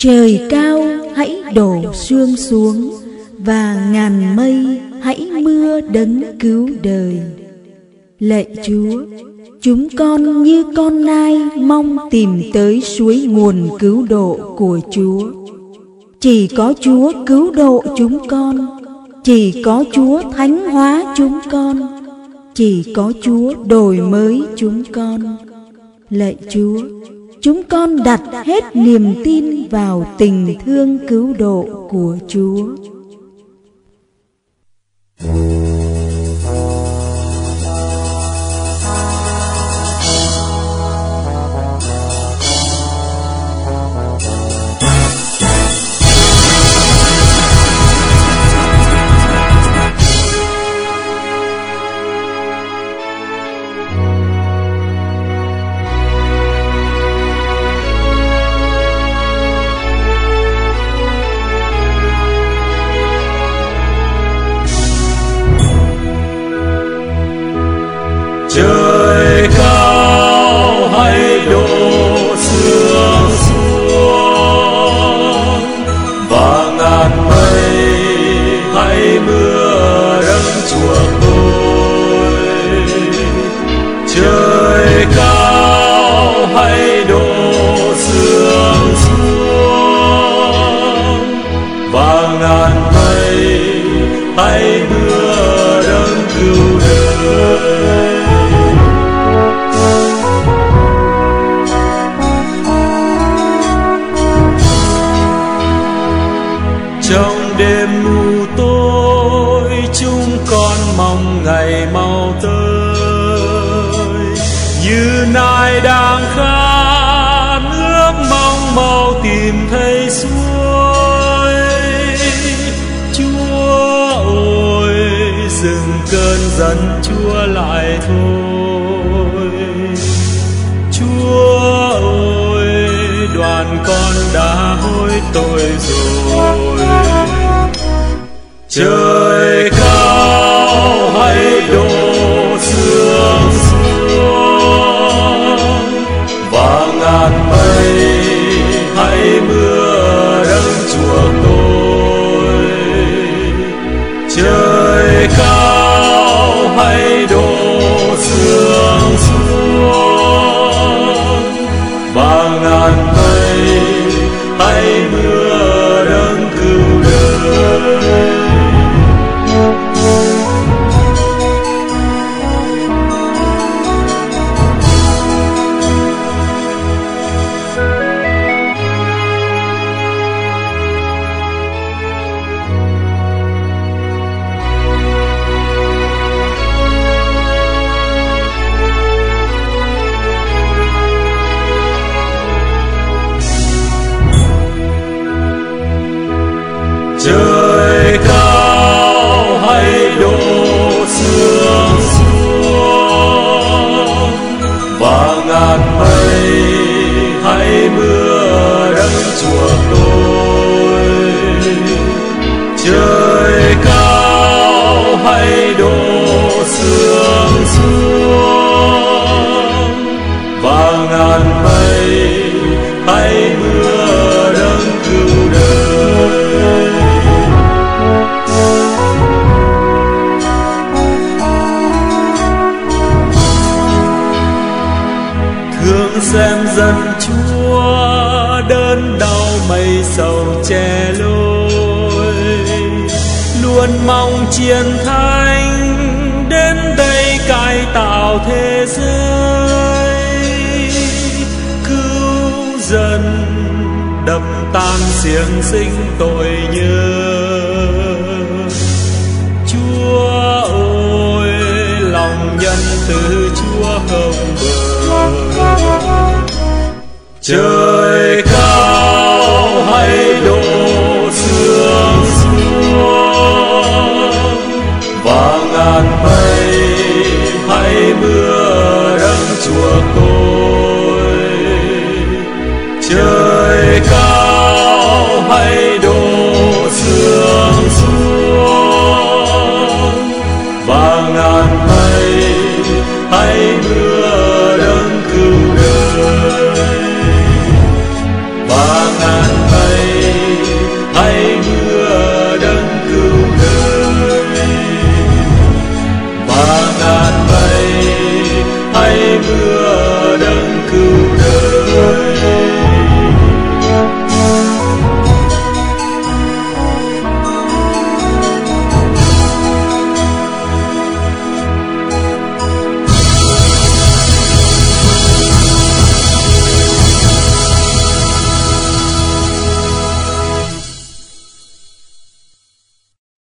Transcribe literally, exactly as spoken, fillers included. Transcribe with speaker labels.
Speaker 1: Trời cao hãy đổ sương xuống, và ngàn mây hãy mưa đấng cứu đời. Lạy Chúa, chúng con như con nai mong tìm tới suối nguồn cứu độ của Chúa. Chỉ có Chúa cứu độ chúng con, chỉ có Chúa thánh hóa chúng con, chỉ có Chúa đổi mới chúng con. Lạy Chúa, chúng con đặt hết niềm tin vào tình thương cứu độ của Chúa.
Speaker 2: Trời cao hãy đổ sương xuống, và ngàn mây hãy mưa đấng chuộc tôi. Trời cao hãy đổ sương xuống, và ngàn mây hãy mưa đấng cứu đời. Trong đêm mù tối, chúng con mong ngày mau tới. Như nai đang khát ước mong mau tìm thấy suối. Chúa ơi, dừng cơn giận Chúa lại thôi. Chúa ơi, đoàn con đã hối tội rồi. Trời cao hãy đổ sương xuống, và ngàn mây hãy mưa đấng chuộc tôi. Trời cao hãy đổ sương xuống, và ngàn mây hãy mưa đấng cứu đời. Trời cao hãy đổ sương xuống, và ngàn mây hãy mưa đấng chuộc tôi. Trời cao hãy đổ sương xuống, và ngàn mây hãy mưa đấng cứu đời. Thương xem dân Chúa đớn đau mây sầu che lối, luôn mong chiến thắng đến đây cải tạo thế giới. Cứu dân đập tan xiềng xích tội nhơ. Chúa ơi, lòng nhân từ Chúa không bờ. Trời